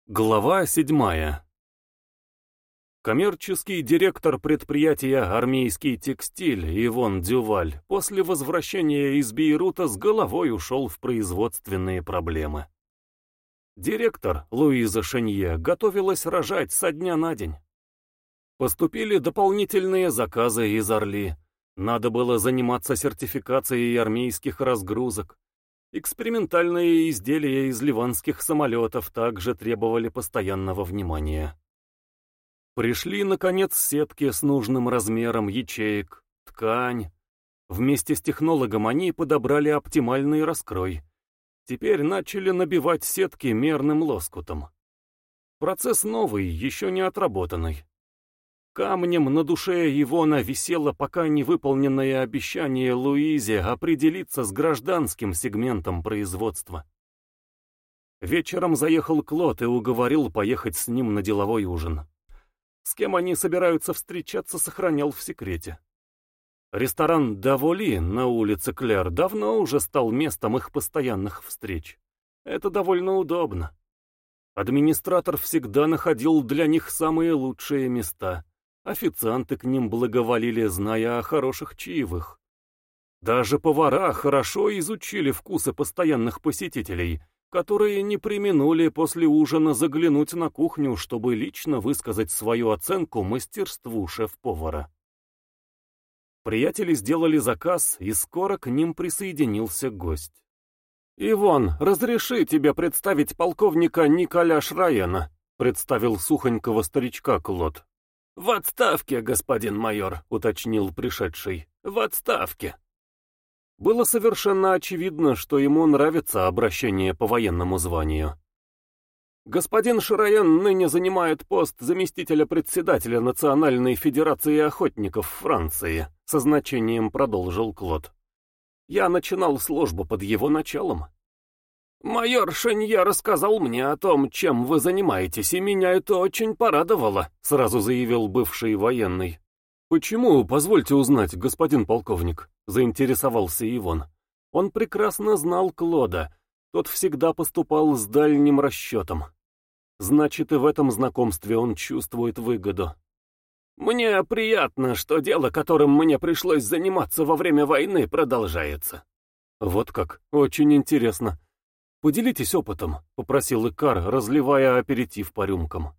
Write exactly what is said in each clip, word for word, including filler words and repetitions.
Глава седьмая. Коммерческий директор предприятия «Армейский текстиль» Ивон Дюваль после возвращения из Бейрута с головой ушел в производственные проблемы. Директор Луиза Шенье готовилась рожать со дня на день. Поступили дополнительные заказы из Орли. Надо было заниматься сертификацией армейских разгрузок. Экспериментальные изделия из ливанских самолетов также требовали постоянного внимания. Пришли, наконец, сетки с нужным размером ячеек, ткань. Вместе с технологом они подобрали оптимальный раскрой. Теперь начали набивать сетки мерным лоскутом. Процесс новый, еще не отработанный. Камнем на душе Ивона висело пока невыполненное обещание Луизе определиться с гражданским сегментом производства. Вечером заехал Клод и уговорил поехать с ним на деловой ужин. С кем они собираются встречаться, сохранял в секрете. Ресторан «Даволи» на улице Клер давно уже стал местом их постоянных встреч. Это довольно удобно. Администратор всегда находил для них самые лучшие места. Официанты к ним благоволили, зная о хороших чаевых. Даже повара хорошо изучили вкусы постоянных посетителей, которые не преминули после ужина заглянуть на кухню, чтобы лично высказать свою оценку мастерству шеф-повара. Приятели сделали заказ, и скоро к ним присоединился гость. «Ивон, разреши тебе представить полковника Николя Шраена», представил сухонького старичка Клод. «В отставке, господин майор», — уточнил пришедший. «В отставке». Было совершенно очевидно, что ему нравится обращение по военному званию. Господин Шраен ныне занимает пост заместителя председателя Национальной Федерации Охотников Франции, со значением продолжил Клод. «Я начинал службу под его началом. Майор Шенье рассказал мне о том, чем вы занимаетесь, и меня это очень порадовало», — сразу заявил бывший военный. «Почему, позвольте узнать, господин полковник?» — заинтересовался Ивон. Он прекрасно знал Клода, тот всегда поступал с дальним расчетом. Значит, и в этом знакомстве он чувствует выгоду. «Мне приятно, что дело, которым мне пришлось заниматься во время войны, продолжается». «Вот как, очень интересно. Поделитесь опытом», — попросил Икар, разливая аперитив по рюмкам.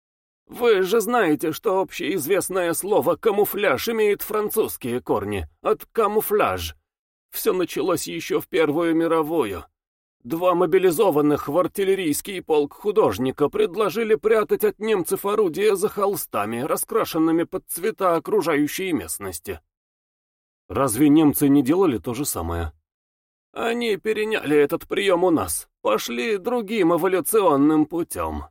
«Вы же знаете, что общеизвестное слово «камуфляж» имеет французские корни, от «камуфляж». Все началось еще в Первую мировую. Два мобилизованных в артиллерийский полк художника предложили прятать от немцев орудия за холстами, раскрашенными под цвета окружающей местности. Разве немцы не делали то же самое? Они переняли этот прием у нас, пошли другим эволюционным путем.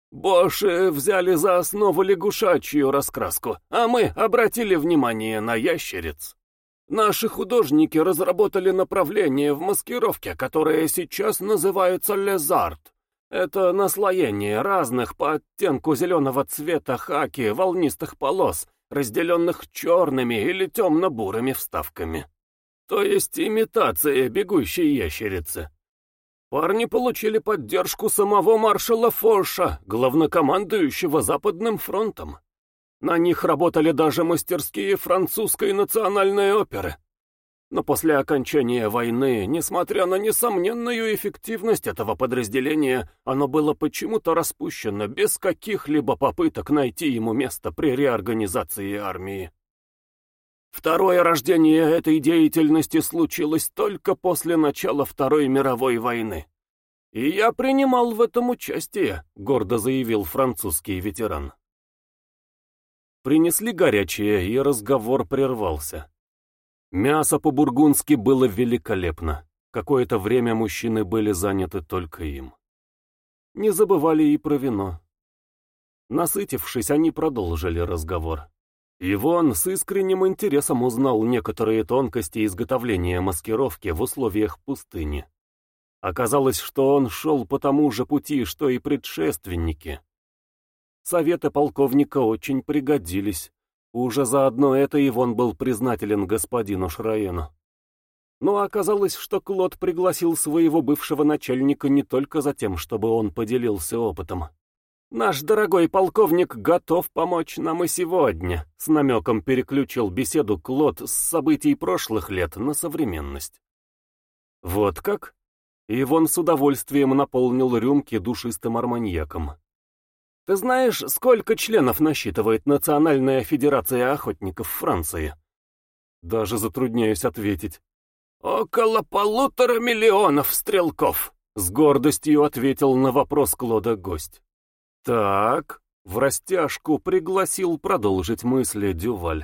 Боши взяли за основу лягушачью раскраску, а мы обратили внимание на ящериц. Наши художники разработали направление в маскировке, которое сейчас называется лезард. Это наслоение разных по оттенку зеленого цвета хаки волнистых полос, разделенных черными или темно-бурыми вставками. То есть имитация бегущей ящерицы. Парни получили поддержку самого маршала Фоша, главнокомандующего Западным фронтом. На них работали даже мастерские французской национальной оперы. Но после окончания войны, несмотря на несомненную эффективность этого подразделения, оно было почему-то распущено без каких-либо попыток найти ему место при реорганизации армии. Второе рождение этой деятельности случилось только после начала Второй мировой войны. «И я принимал в этом участие», — гордо заявил французский ветеран. Принесли горячее, и разговор прервался. Мясо по-бургундски было великолепно. Какое-то время мужчины были заняты только им. Не забывали и про вино. Насытившись, они продолжили разговор. Ивон с искренним интересом узнал некоторые тонкости изготовления маскировки в условиях пустыни. Оказалось, что он шел по тому же пути, что и предшественники. Советы полковника очень пригодились. Уже заодно это Ивон был признателен господину Шраену. Но оказалось, что Клод пригласил своего бывшего начальника не только за тем, чтобы он поделился опытом. «Наш дорогой полковник готов помочь нам и сегодня», — с намеком переключил беседу Клод с событий прошлых лет на современность. «Вот как?» Ивон с удовольствием наполнил рюмки душистым арманьяком. «Ты знаешь, сколько членов насчитывает Национальная Федерация Охотников Франции?» Даже затрудняюсь ответить. «Около полутора миллионов стрелков», — с гордостью ответил на вопрос Клода гость. «Так», — в растяжку пригласил продолжить мысли Дюваль.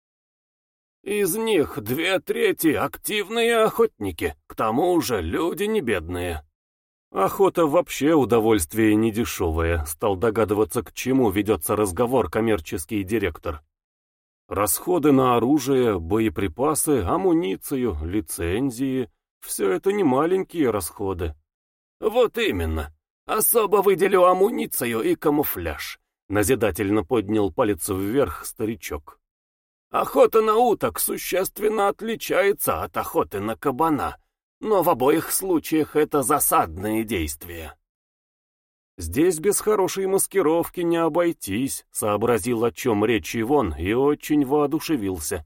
«Из них две трети активные охотники, к тому же люди не бедные». «Охота вообще удовольствие недешевое», — стал догадываться, к чему ведется разговор коммерческий директор. «Расходы на оружие, боеприпасы, амуницию, лицензии — все это не маленькие расходы». «Вот именно. Особо выделю амуницию и камуфляж», — назидательно поднял палец вверх старичок. «Охота на уток существенно отличается от охоты на кабана, но в обоих случаях это засадные действия». «Здесь без хорошей маскировки не обойтись», — сообразил, о чем речь Ивон, и очень воодушевился.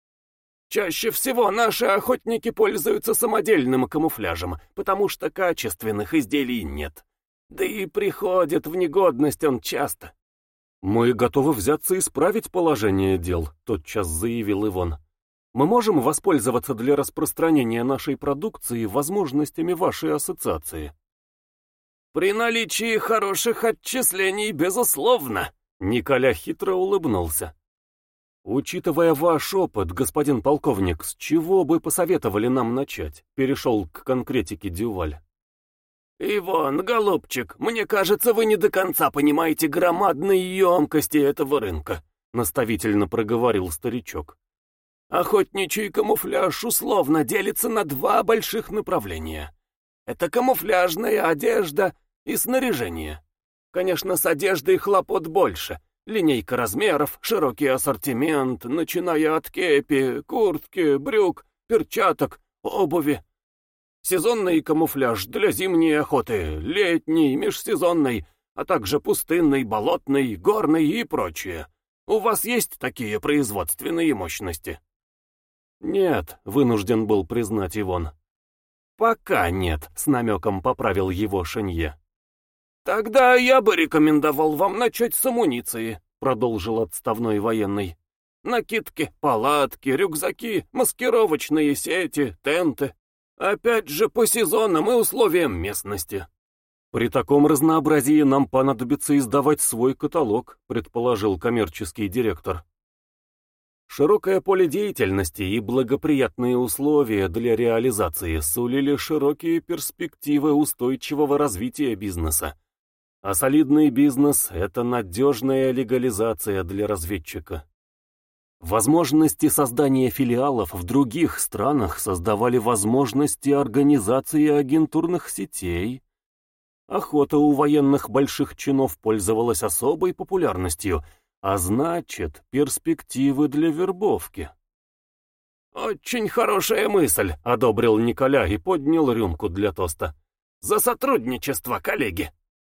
«Чаще всего наши охотники пользуются самодельным камуфляжем, потому что качественных изделий нет. Да и приходит в негодность он часто». «Мы готовы взяться исправить положение дел», — тотчас заявил Ивон. «Мы можем воспользоваться для распространения нашей продукции возможностями вашей ассоциации». «При наличии хороших отчислений, безусловно», — Николя хитро улыбнулся. «Учитывая ваш опыт, господин полковник, с чего бы посоветовали нам начать?» — перешел к конкретике Дюваль. «Иван, голубчик, мне кажется, вы не до конца понимаете громадные емкости этого рынка», — наставительно проговорил старичок. «Охотничий камуфляж условно делится на два больших направления. Это камуфляжная одежда и снаряжение. Конечно, с одеждой хлопот больше. Линейка размеров, широкий ассортимент, начиная от кепи, куртки, брюк, перчаток, обуви. Сезонный камуфляж для зимней охоты, летний, межсезонный, а также пустынный, болотный, горный и прочее. У вас есть такие производственные мощности?» «Нет», — вынужден был признать Ивон. «Пока нет», — с намеком поправил его Шенье. «Тогда я бы рекомендовал вам начать с амуниции», — продолжил отставной военный. «Накидки, палатки, рюкзаки, маскировочные сети, тенты. Опять же, по сезонам и условиям местности». «При таком разнообразии нам понадобится издавать свой каталог», — предположил коммерческий директор. Широкое поле деятельности и благоприятные условия для реализации сулили широкие перспективы устойчивого развития бизнеса. А солидный бизнес — это надежная легализация для разведчика. Возможности создания филиалов в других странах создавали возможности организации агентурных сетей. Охота у военных больших чинов пользовалась особой популярностью, а значит, перспективы для вербовки. «Очень хорошая мысль», — одобрил Николя и поднял рюмку для тоста. «За сотрудничество, коллеги!»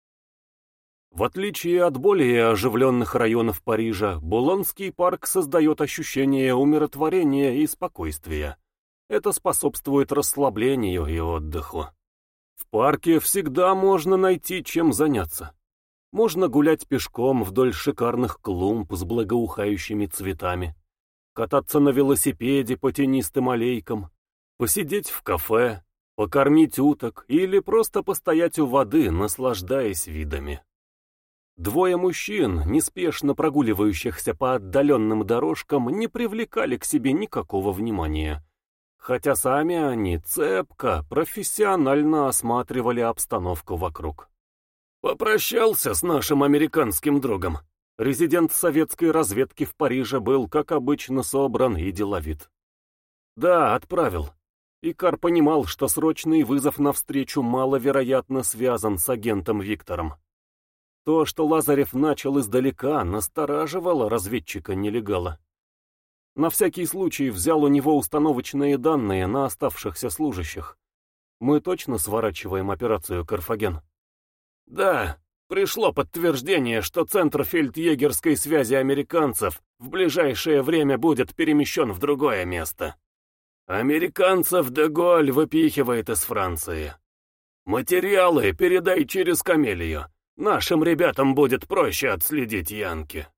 В отличие от более оживленных районов Парижа, Булонский парк создает ощущение умиротворения и спокойствия. Это способствует расслаблению и отдыху. В парке всегда можно найти чем заняться. Можно гулять пешком вдоль шикарных клумб с благоухающими цветами, кататься на велосипеде по тенистым аллейкам, посидеть в кафе, покормить уток или просто постоять у воды, наслаждаясь видами. Двое мужчин, неспешно прогуливающихся по отдаленным дорожкам, не привлекали к себе никакого внимания, хотя сами они цепко, профессионально осматривали обстановку вокруг. «Попрощался с нашим американским другом». Резидент советской разведки в Париже был, как обычно, собран и деловит. «Да, отправил». Икар понимал, что срочный вызов навстречу маловероятно связан с агентом Виктором. То, что Лазарев начал издалека, настораживало разведчика-нелегала. На всякий случай взял у него установочные данные на оставшихся служащих. Мы точно сворачиваем операцию «Карфаген»? Да, пришло подтверждение, что центр фельдъегерской связи американцев в ближайшее время будет перемещен в другое место. Американцев Де-Голь выпихивает из Франции. Материалы передай через Камелию. Нашим ребятам будет проще отследить янки.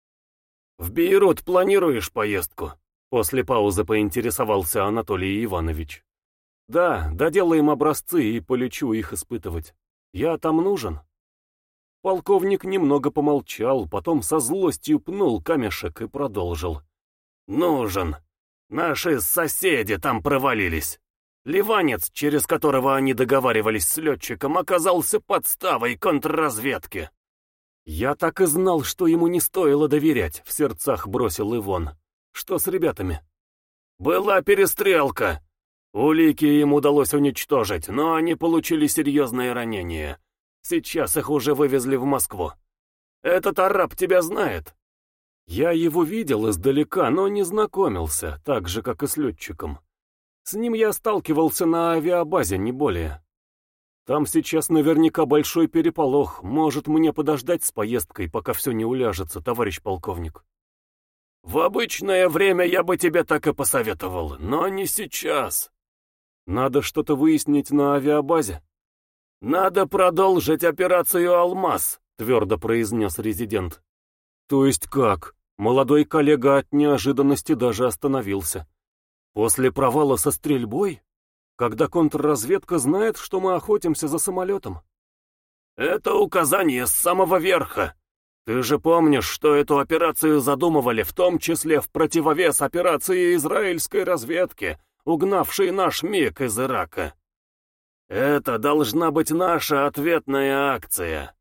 В Бейрут планируешь поездку? После паузы поинтересовался Анатолий Иванович. Да, доделаем образцы и полечу их испытывать. Я там нужен? Полковник немного помолчал, потом со злостью пнул камешек и продолжил. Нужен. Наши соседи там провалились. Ливанец, через которого они договаривались с летчиком, оказался подставой контрразведки. Я так и знал, что ему не стоило доверять, в сердцах бросил Ивон. Что с ребятами? Была перестрелка. Улики им удалось уничтожить, но они получили серьезные ранения. Сейчас их уже вывезли в Москву. Этот араб тебя знает? Я его видел издалека, но не знакомился, так же, как и с летчиком. С ним я сталкивался на авиабазе, не более. Там сейчас наверняка большой переполох. Может, мне подождать с поездкой, пока все не уляжется, товарищ полковник? В обычное время я бы тебе так и посоветовал, но не сейчас. Надо что-то выяснить на авиабазе. Надо продолжить операцию «Алмаз», твердо произнес резидент. То есть как? Молодой коллега от неожиданности даже остановился. После провала со стрельбой? Когда контрразведка знает, что мы охотимся за самолетом? Это указание с самого верха. Ты же помнишь, что эту операцию задумывали, в том числе в противовес операции израильской разведки, угнавшей наш МиГ из Ирака. Это должна быть наша ответная акция.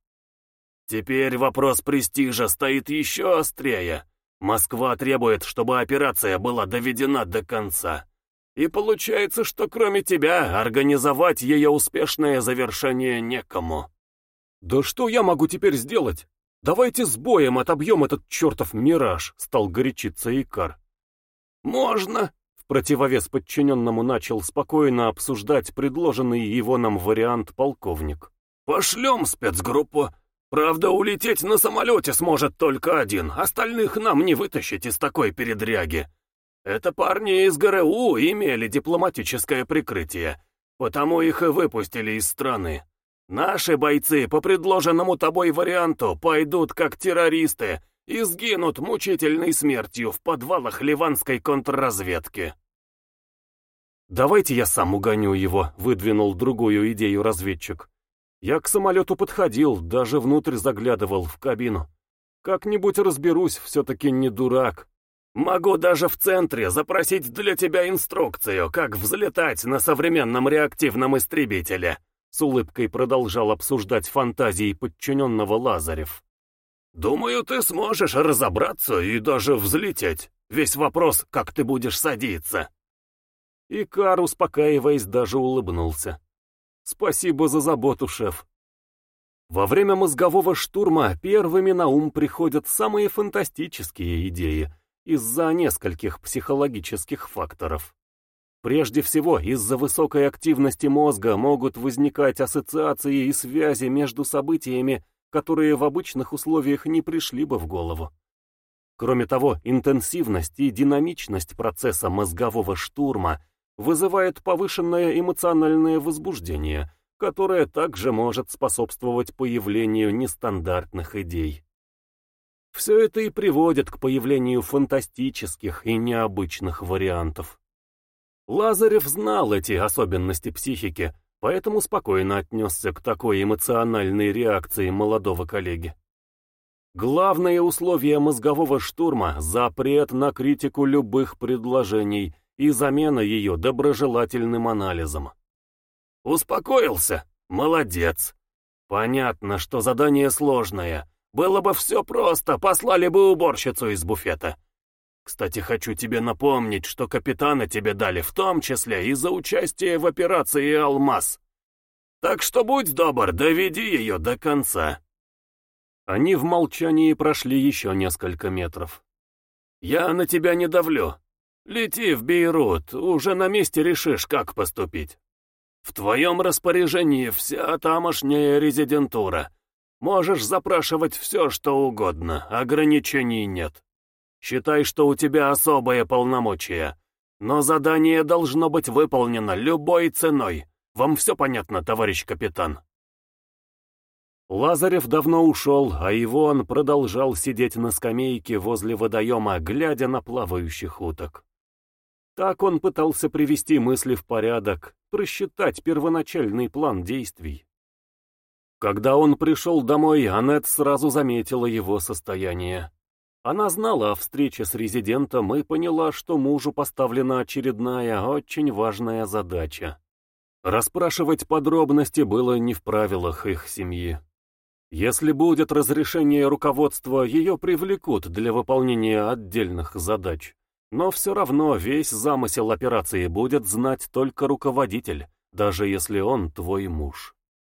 Теперь вопрос престижа стоит еще острее. Москва требует, чтобы операция была доведена до конца. И получается, что кроме тебя организовать ее успешное завершение некому. Да что я могу теперь сделать? Давайте с боем отобьем этот чертов мираж, стал горячиться Икар. Можно, в противовес подчиненному начал спокойно обсуждать предложенный Ивоном вариант полковник. Пошлем спецгруппу. Правда, улететь на самолете сможет только один, остальных нам не вытащить из такой передряги. Это парни из ГРУ имели дипломатическое прикрытие, потому их и выпустили из страны. Наши бойцы по предложенному тобой варианту пойдут как террористы и сгинут мучительной смертью в подвалах ливанской контрразведки. «Давайте я сам угоню его», — выдвинул другую идею разведчик. «Я к самолету подходил, даже внутрь заглядывал, в кабину. Как-нибудь разберусь, все-таки не дурак. Могу даже в центре запросить для тебя инструкцию, как взлетать на современном реактивном истребителе», — с улыбкой продолжал обсуждать фантазии подчиненного Лазарев. «Думаю, ты сможешь разобраться и даже взлететь. Весь вопрос, как ты будешь садиться». Икар, успокаиваясь, даже улыбнулся. «Спасибо за заботу, шеф». Во время мозгового штурма первыми на ум приходят самые фантастические идеи из-за нескольких психологических факторов. Прежде всего, из-за высокой активности мозга могут возникать ассоциации и связи между событиями, которые в обычных условиях не пришли бы в голову. Кроме того, интенсивность и динамичность процесса мозгового штурма вызывает повышенное эмоциональное возбуждение, которое также может способствовать появлению нестандартных идей. Все это и приводит к появлению фантастических и необычных вариантов. Лазарев знал эти особенности психики, поэтому спокойно отнесся к такой эмоциональной реакции молодого коллеги. Главное условие мозгового штурма — запрет на критику любых предложений и замена ее доброжелательным анализом. Успокоился? Молодец. Понятно, что задание сложное. Было бы все просто, послали бы уборщицу из буфета. Кстати, хочу тебе напомнить, что капитана тебе дали в том числе и за участие в операции «Алмаз». Так что будь добр, доведи ее до конца. Они в молчании прошли еще несколько метров. «Я на тебя не давлю. Лети в Бейрут, уже на месте решишь, как поступить. В твоем распоряжении вся тамошняя резидентура. Можешь запрашивать все, что угодно, ограничений нет. Считай, что у тебя особое полномочия. Но задание должно быть выполнено любой ценой. Вам все понятно, товарищ капитан?» Лазарев давно ушел, а Ивон продолжал сидеть на скамейке возле водоема, глядя на плавающих уток. Так он пытался привести мысли в порядок, просчитать первоначальный план действий. Когда он пришел домой, Аннет сразу заметила его состояние. Она знала о встрече с резидентом и поняла, что мужу поставлена очередная, очень важная задача. Расспрашивать подробности было не в правилах их семьи. Если будет разрешение руководства, ее привлекут для выполнения отдельных задач. Но все равно весь замысел операции будет знать только руководитель, даже если он твой муж.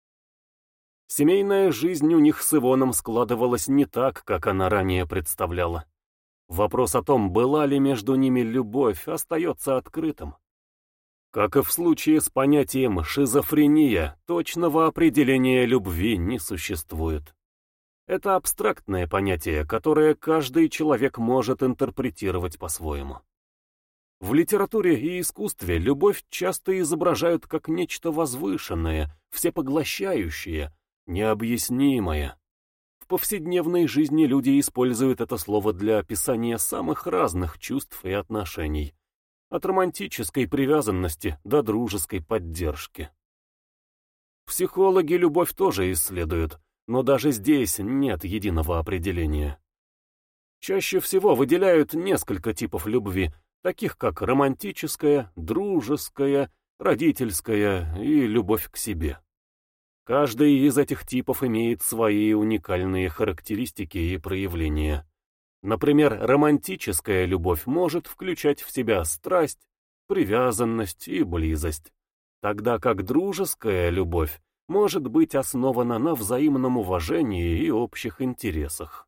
Семейная жизнь у них с Ивоном складывалась не так, как она ранее представляла. Вопрос о том, была ли между ними любовь, остается открытым. Как и в случае с понятием «шизофрения», точного определения любви не существует. Это абстрактное понятие, которое каждый человек может интерпретировать по-своему. В литературе и искусстве любовь часто изображают как нечто возвышенное, всепоглощающее, необъяснимое. В повседневной жизни люди используют это слово для описания самых разных чувств и отношений. От романтической привязанности до дружеской поддержки. Психологи любовь тоже исследуют, но даже здесь нет единого определения. Чаще всего выделяют несколько типов любви, таких как романтическая, дружеская, родительская и любовь к себе. Каждый из этих типов имеет свои уникальные характеристики и проявления. Например, романтическая любовь может включать в себя страсть, привязанность и близость, тогда как дружеская любовь может быть основана на взаимном уважении и общих интересах.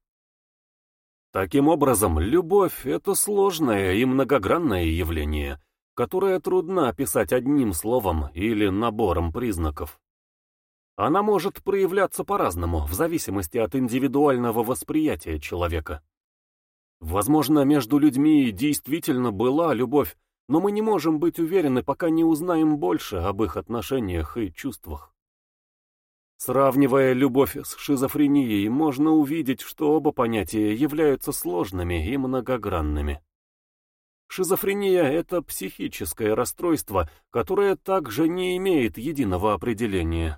Таким образом, любовь — это сложное и многогранное явление, которое трудно описать одним словом или набором признаков. Она может проявляться по-разному, в зависимости от индивидуального восприятия человека. Возможно, между людьми действительно была любовь, но мы не можем быть уверены, пока не узнаем больше об их отношениях и чувствах. Сравнивая любовь с шизофренией, можно увидеть, что оба понятия являются сложными и многогранными. Шизофрения — это психическое расстройство, которое также не имеет единого определения.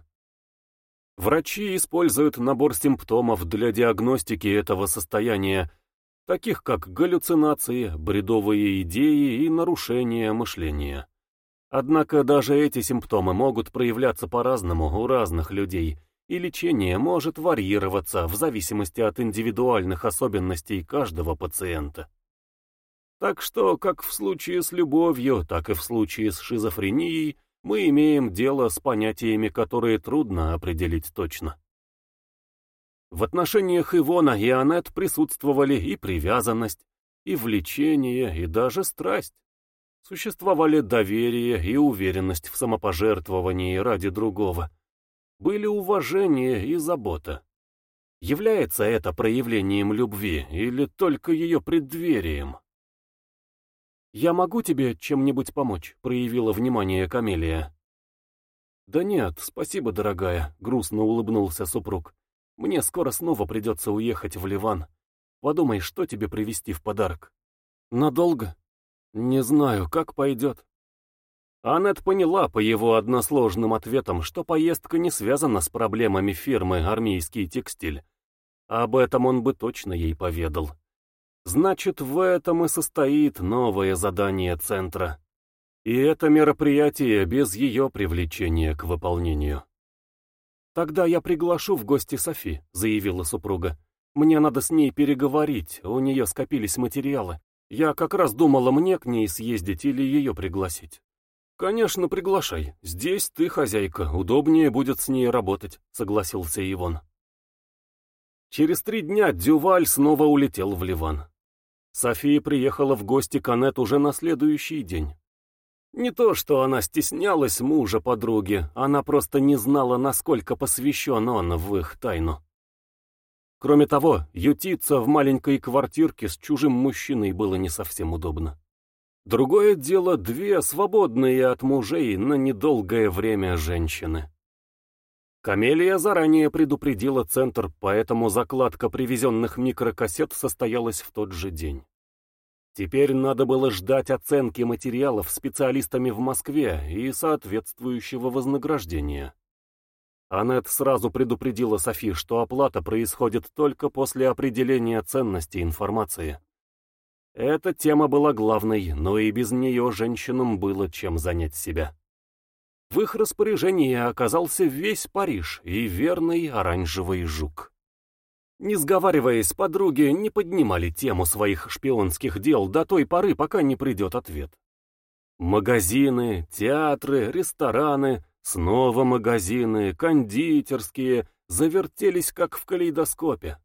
Врачи используют набор симптомов для диагностики этого состояния, таких как галлюцинации, бредовые идеи и нарушения мышления. Однако даже эти симптомы могут проявляться по-разному у разных людей, и лечение может варьироваться в зависимости от индивидуальных особенностей каждого пациента. Так что, как в случае с любовью, так и в случае с шизофренией, мы имеем дело с понятиями, которые трудно определить точно. В отношениях Ивона и Аннет присутствовали и привязанность, и влечение, и даже страсть. Существовали доверие и уверенность в самопожертвовании ради другого. Были уважение и забота. Является это проявлением любви или только ее преддверием? «Я могу тебе чем-нибудь помочь?» — проявила внимание Камелия. «Да нет, спасибо, дорогая», — грустно улыбнулся супруг. «Мне скоро снова придется уехать в Ливан. Подумай, что тебе привезти в подарок?» «Надолго?» «Не знаю, как пойдет». Аннет поняла по его односложным ответам, что поездка не связана с проблемами фирмы «Армейский текстиль». Об этом он бы точно ей поведал. Значит, в этом и состоит новое задание центра. И это мероприятие без ее привлечения к выполнению. «Тогда я приглашу в гости Софи», — заявила супруга. «Мне надо с ней переговорить, у нее скопились материалы. Я как раз думала, мне к ней съездить или ее пригласить». «Конечно, приглашай. Здесь ты хозяйка, удобнее будет с ней работать», — согласился Ивон. Через три дня Дюваль снова улетел в Ливан. София приехала в гости к Аннет уже на следующий день. Не то, что она стеснялась мужа подруги, она просто не знала, насколько посвящен он в их тайну. Кроме того, ютиться в маленькой квартирке с чужим мужчиной было не совсем удобно. Другое дело две свободные от мужей на недолгое время женщины. Камелия заранее предупредила центр, поэтому закладка привезенных микрокассет состоялась в тот же день. Теперь надо было ждать оценки материалов специалистами в Москве и соответствующего вознаграждения. Аннет сразу предупредила Софи, что оплата происходит только после определения ценности информации. Эта тема была главной, но и без нее женщинам было чем занять себя. В их распоряжении оказался весь Париж и верный оранжевый жук. Не сговариваясь, подруги не поднимали тему своих шпионских дел до той поры, пока не придет ответ. Магазины, театры, рестораны, снова магазины, кондитерские завертелись как в калейдоскопе.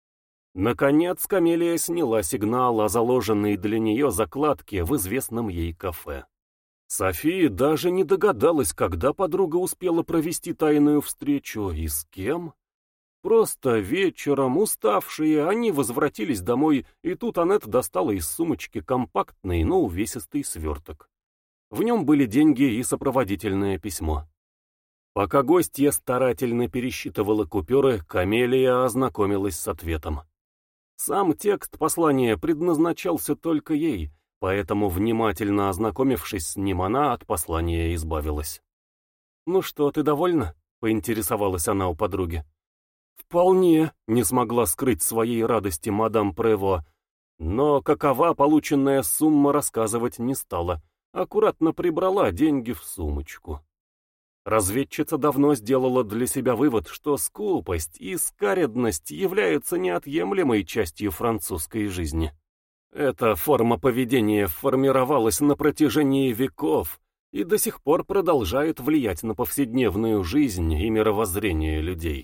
Наконец Камелия сняла сигнал о заложенной для нее закладке в известном ей кафе. София даже не догадалась, когда подруга успела провести тайную встречу и с кем. Просто вечером, уставшие, они возвратились домой, и тут Аннет достала из сумочки компактный, но увесистый сверток. В нем были деньги и сопроводительное письмо. Пока гостья старательно пересчитывала купюры, Камелия ознакомилась с ответом. Сам текст послания предназначался только ей, поэтому, внимательно ознакомившись с ним, она от послания избавилась. «Ну что, ты довольна?» — поинтересовалась она у подруги. «Вполне», — не смогла скрыть своей радости мадам Прево, но какова полученная сумма рассказывать не стала, аккуратно прибрала деньги в сумочку. Разведчица давно сделала для себя вывод, что скупость и скаредность являются неотъемлемой частью французской жизни. Эта форма поведения формировалась на протяжении веков и до сих пор продолжает влиять на повседневную жизнь и мировоззрение людей.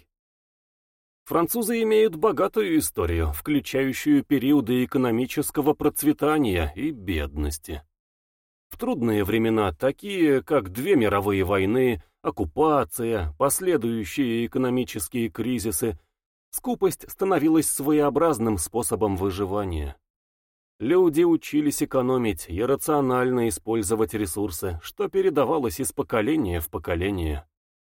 Французы имеют богатую историю, включающую периоды экономического процветания и бедности. В трудные времена, такие как две мировые войны, оккупация, последующие экономические кризисы, скупость становилась своеобразным способом выживания. Люди учились экономить и рационально использовать ресурсы, что передавалось из поколения в поколение.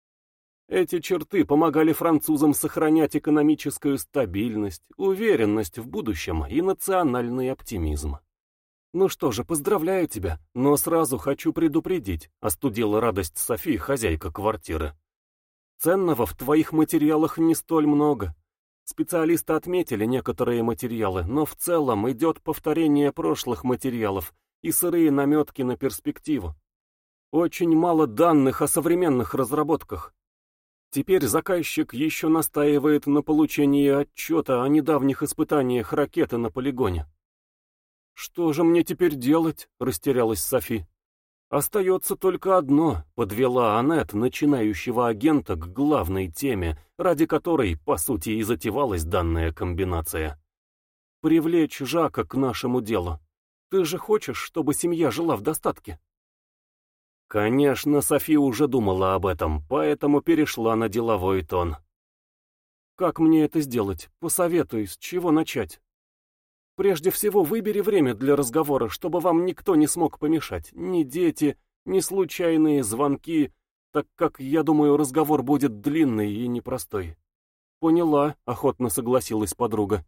Эти черты помогали французам сохранять экономическую стабильность, уверенность в будущем и национальный оптимизм. «Ну что же, поздравляю тебя, но сразу хочу предупредить», — остудила радость Софии хозяйка квартиры. «Ценного в твоих материалах не столь много. Специалисты отметили некоторые материалы, но в целом идет повторение прошлых материалов и сырые наметки на перспективу. Очень мало данных о современных разработках. Теперь заказчик еще настаивает на получении отчета о недавних испытаниях ракеты на полигоне». «Что же мне теперь делать?» — растерялась Софи. «Остается только одно», — подвела Аннет начинающего агента к главной теме, ради которой, по сути, и затевалась данная комбинация. «Привлечь Жака к нашему делу. Ты же хочешь, чтобы семья жила в достатке?» Конечно, Софи уже думала об этом, поэтому перешла на деловой тон. «Как мне это сделать? Посоветуй, с чего начать?» «Прежде всего выбери время для разговора, чтобы вам никто не смог помешать, ни дети, ни случайные звонки, так как, я думаю, разговор будет длинный и непростой». «Поняла», — охотно согласилась подруга.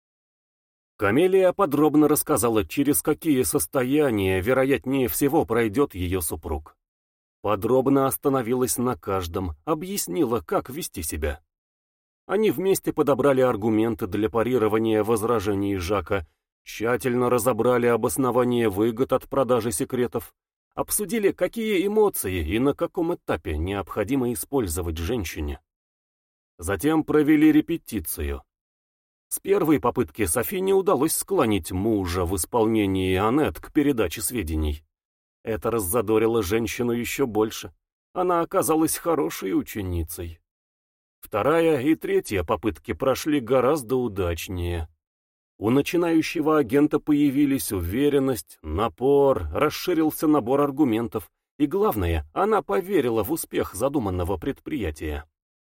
Камелия подробно рассказала, через какие состояния, вероятнее всего, пройдет ее супруг. Подробно остановилась на каждом, объяснила, как вести себя. Они вместе подобрали аргументы для парирования возражений Жака, тщательно разобрали обоснование выгод от продажи секретов, обсудили, какие эмоции и на каком этапе необходимо использовать женщине. Затем провели репетицию. С первой попытки Софи не удалось склонить мужа в исполнении Аннет к передаче сведений. Это раззадорило женщину еще больше. Она оказалась хорошей ученицей. Вторая и третья попытки прошли гораздо удачнее. У начинающего агента появились уверенность, напор, расширился набор аргументов, и главное, она поверила в успех задуманного предприятия.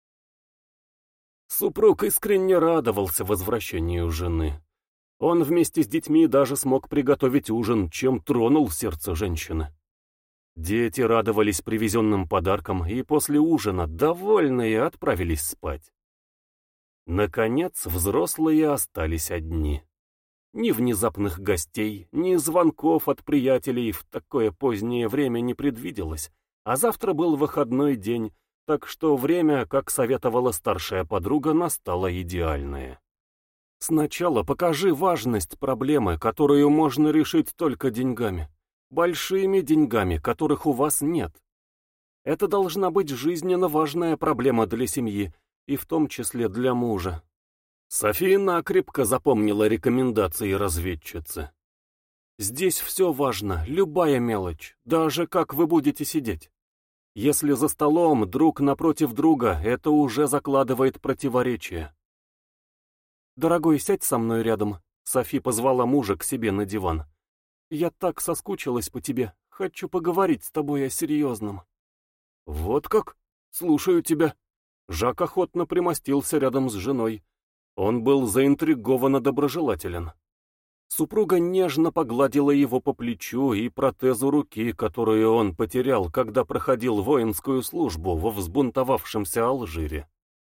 Супруг искренне радовался возвращению жены. Он вместе с детьми даже смог приготовить ужин, чем тронул сердце женщины. Дети радовались привезенным подаркам и после ужина, довольные, отправились спать. Наконец, взрослые остались одни. Ни внезапных гостей, ни звонков от приятелей в такое позднее время не предвиделось, а завтра был выходной день, так что время, как советовала старшая подруга, настало идеальное. Сначала покажи важность проблемы, которую можно решить только деньгами. Большими деньгами, которых у вас нет. Это должна быть жизненно важная проблема для семьи, и в том числе для мужа. София накрепко запомнила рекомендации разведчицы. Здесь все важно, любая мелочь, даже как вы будете сидеть. Если за столом друг напротив друга, это уже закладывает противоречие. «Дорогой, сядь со мной рядом», — Софи позвала мужа к себе на диван. «Я так соскучилась по тебе, хочу поговорить с тобой о серьезном». «Вот как? Слушаю тебя». Жак охотно примостился рядом с женой. Он был заинтригованно доброжелателен. Супруга нежно погладила его по плечу и протезу руки, которую он потерял, когда проходил воинскую службу во взбунтовавшемся Алжире.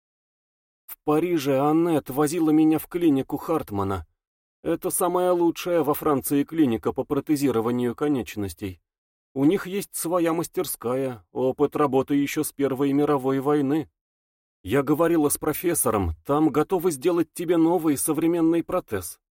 В Париже Аннет возила меня в клинику Хартмана. Это самая лучшая во Франции клиника по протезированию конечностей. У них есть своя мастерская, опыт работы еще с Первой мировой войны. Я говорила с профессором, там готовы сделать тебе новый современный протез.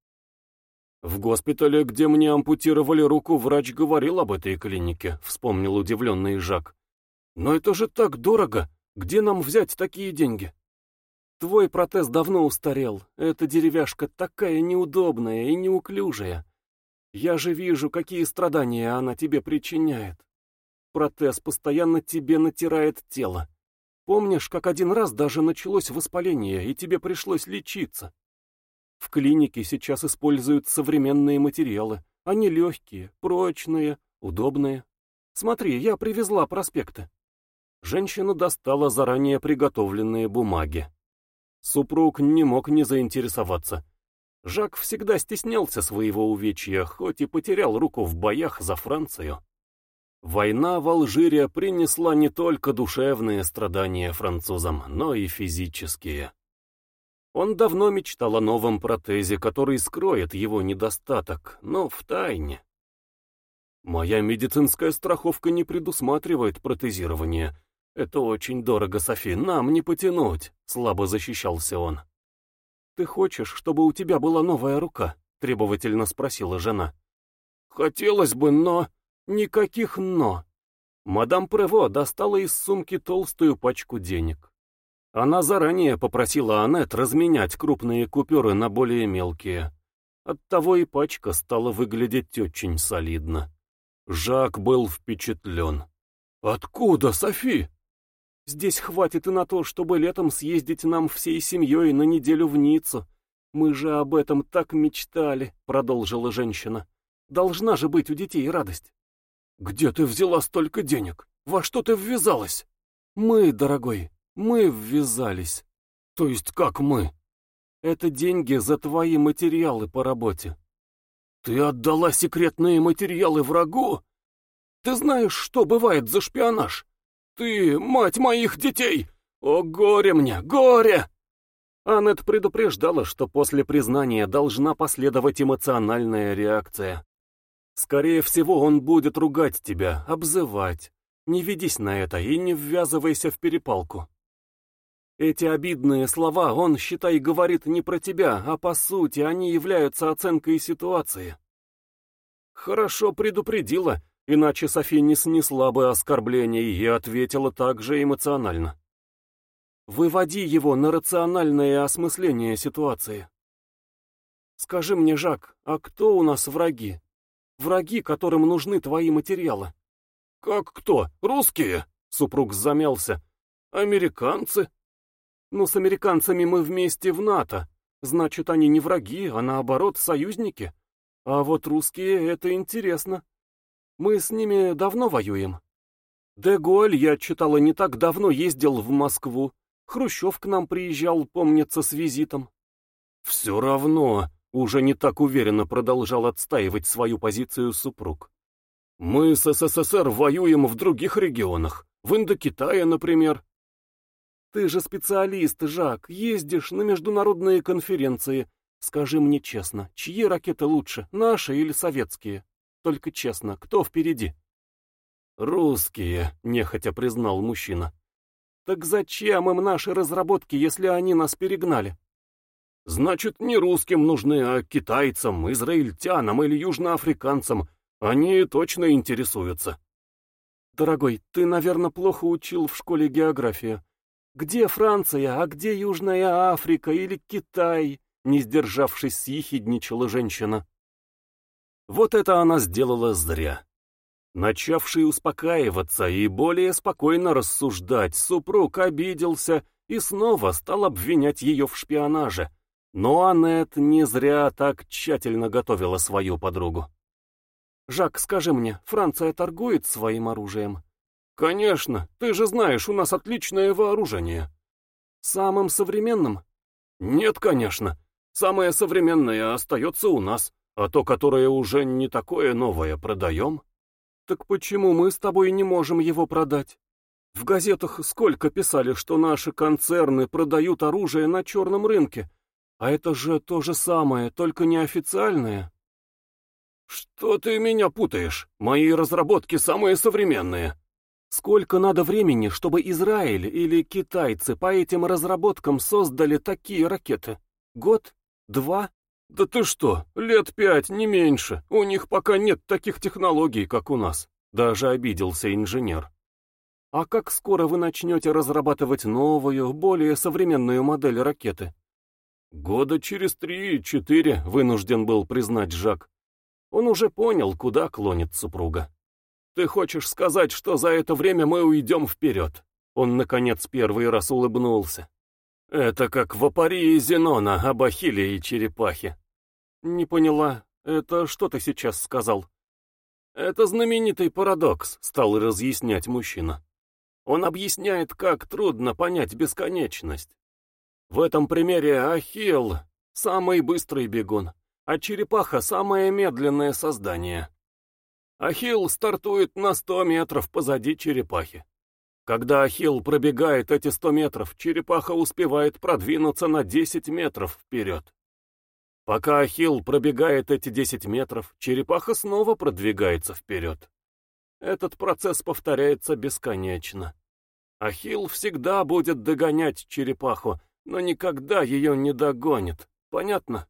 В госпитале, где мне ампутировали руку, врач говорил об этой клинике, вспомнил удивленный Жак. Но это же так дорого, где нам взять такие деньги? Твой протез давно устарел, эта деревяшка такая неудобная и неуклюжая. Я же вижу, какие страдания она тебе причиняет. Протез постоянно тебе натирает тело. Помнишь, как один раз даже началось воспаление, и тебе пришлось лечиться? В клинике сейчас используют современные материалы. Они легкие, прочные, удобные. Смотри, я привезла проспекты. Женщина достала заранее приготовленные бумаги. Супруг не мог не заинтересоваться. Жак всегда стеснялся своего увечья, хоть и потерял руку в боях за Францию. Война в Алжире принесла не только душевные страдания французам, но и физические. Он давно мечтал о новом протезе, который скроет его недостаток, но втайне. «Моя медицинская страховка не предусматривает протезирование. Это очень дорого, Софи, нам не потянуть», — слабо защищался он. «Ты хочешь, чтобы у тебя была новая рука?» — требовательно спросила жена. «Хотелось бы, но...» «Никаких «но». Мадам Прево достала из сумки толстую пачку денег. Она заранее попросила Аннет разменять крупные купюры на более мелкие. Оттого и пачка стала выглядеть очень солидно. Жак был впечатлен. «Откуда, Софи?» «Здесь хватит и на то, чтобы летом съездить нам всей семьей на неделю в Ниццу. Мы же об этом так мечтали», — продолжила женщина. «Должна же быть у детей радость». «Где ты взяла столько денег? Во что ты ввязалась?» «Мы, дорогой, мы ввязались». «То есть как мы?» «Это деньги за твои материалы по работе». «Ты отдала секретные материалы врагу? Ты знаешь, что бывает за шпионаж? Ты, мать моих детей! О, горе мне, горе!» Аннет предупреждала, что после признания должна последовать эмоциональная реакция. Скорее всего, он будет ругать тебя, обзывать. Не ведись на это и не ввязывайся в перепалку. Эти обидные слова он, считай, говорит не про тебя, а по сути они являются оценкой ситуации. Хорошо предупредила, иначе Софи не снесла бы оскорблений и ответила также эмоционально. Выводи его на рациональное осмысление ситуации. Скажи мне, Жак, а кто у нас враги? Враги, которым нужны твои материалы. Как кто? Русские? Супруг замялся. Американцы? Ну, с американцами мы вместе в НАТО. Значит, они не враги, а наоборот, союзники. А вот русские — это интересно. Мы с ними давно воюем. Де Голь, я читала, не так давно ездил в Москву. Хрущев к нам приезжал, помнится, с визитом. Все равно, уже не так уверенно продолжал отстаивать свою позицию супруг. Мы с СССР воюем в других регионах, в Индокитае, например. Ты же специалист, Жак, ездишь на международные конференции. Скажи мне честно, чьи ракеты лучше, наши или советские? Только честно, кто впереди? Русские, нехотя признал мужчина. Так зачем им наши разработки, если они нас перегнали? Значит, не русским нужны, а китайцам, израильтянам или южноафриканцам. Они точно интересуются. Дорогой, ты, наверное, плохо учил в школе географию. Где Франция, а где Южная Африка или Китай? Не сдержавшись, съехидничала женщина. Вот это она сделала зря. Начавший успокаиваться и более спокойно рассуждать, супруг обиделся и снова стал обвинять ее в шпионаже. Но Аннет не зря так тщательно готовила свою подругу. «Жак, скажи мне, Франция торгует своим оружием?» «Конечно, ты же знаешь, у нас отличное вооружение». «Самым современным?» «Нет, конечно. Самое современное остается у нас, а то, которое уже не такое новое, продаем». «Так почему мы с тобой не можем его продать? В газетах сколько писали, что наши концерны продают оружие на черном рынке, а это же то же самое, только неофициальное». «Что ты меня путаешь? Мои разработки самые современные». Сколько надо времени, чтобы Израиль или китайцы по этим разработкам создали такие ракеты? Год? Два? Да ты что, лет пять, не меньше. У них пока нет таких технологий, как у нас. Даже обиделся инженер. А как скоро вы начнете разрабатывать новую, более современную модель ракеты? Года через три-четыре, вынужден был признать Жак. Он уже понял, куда клонит супруга. «Ты хочешь сказать, что за это время мы уйдем вперед?» Он, наконец, первый раз улыбнулся. «Это как в апории Зенона об Ахилле и черепахе». «Не поняла. Это что ты сейчас сказал?» «Это знаменитый парадокс», — стал разъяснять мужчина. Он объясняет, как трудно понять бесконечность. В этом примере Ахилл — самый быстрый бегун, а черепаха — самое медленное создание. Ахилл стартует на сто метров позади черепахи. Когда Ахилл пробегает эти сто метров, черепаха успевает продвинуться на десять метров вперед. Пока Ахилл пробегает эти десять метров, черепаха снова продвигается вперед. Этот процесс повторяется бесконечно. Ахилл всегда будет догонять черепаху, но никогда ее не догонит. Понятно?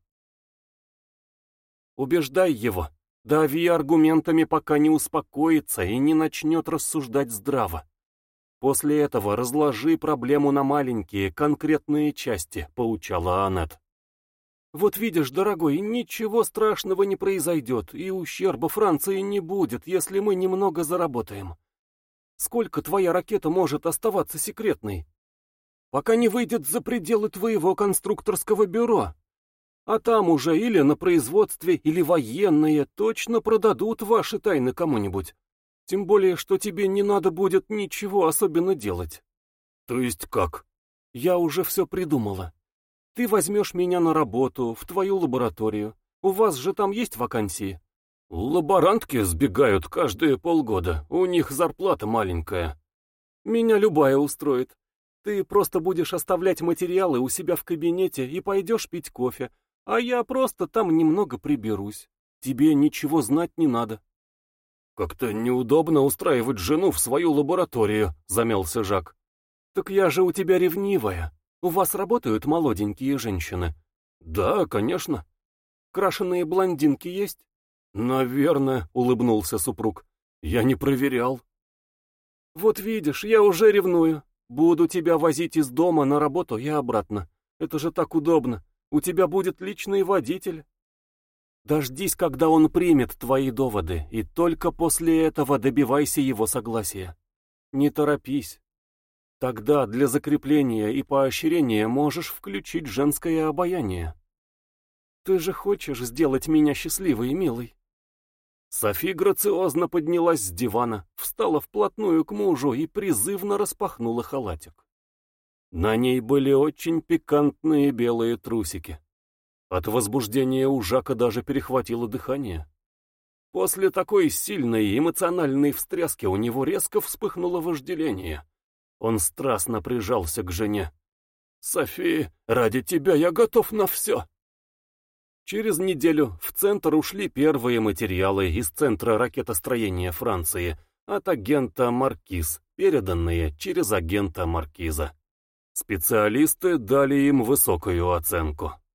Убеждай его. Дави аргументами, пока не успокоится и не начнет рассуждать здраво. После этого разложи проблему на маленькие, конкретные части, поучала Аннет. Вот видишь, дорогой, ничего страшного не произойдет, и ущерба Франции не будет, если мы немного заработаем. Сколько твоя ракета может оставаться секретной? Пока не выйдет за пределы твоего конструкторского бюро. А там уже или на производстве, или военные точно продадут ваши тайны кому-нибудь. Тем более, что тебе не надо будет ничего особенно делать. То есть как? Я уже все придумала. Ты возьмешь меня на работу, в твою лабораторию. У вас же там есть вакансии? Лаборантки сбегают каждые полгода, у них зарплата маленькая. Меня любая устроит. Ты просто будешь оставлять материалы у себя в кабинете и пойдешь пить кофе. А я просто там немного приберусь. Тебе ничего знать не надо». «Как-то неудобно устраивать жену в свою лабораторию», — замялся Жак. «Так я же у тебя ревнивая. У вас работают молоденькие женщины?» «Да, конечно». «Крашеные блондинки есть?» «Наверное», — улыбнулся супруг. «Я не проверял». «Вот видишь, я уже ревную. Буду тебя возить из дома на работу и обратно. Это же так удобно. У тебя будет личный водитель. Дождись, когда он примет твои доводы, и только после этого добивайся его согласия. Не торопись. Тогда для закрепления и поощрения можешь включить женское обаяние». Ты же хочешь сделать меня счастливой, милый?» Софи грациозно поднялась с дивана, встала вплотную к мужу и призывно распахнула халатик. На ней были очень пикантные белые трусики. От возбуждения у Жака даже перехватило дыхание. После такой сильной эмоциональной встряски у него резко вспыхнуло вожделение. Он страстно прижался к жене. «Софи, ради тебя я готов на все!» Через неделю в центр ушли первые материалы из Центра ракетостроения Франции от агента Маркиз, переданные через агента Маркиза. Специалисты дали им высокую оценку.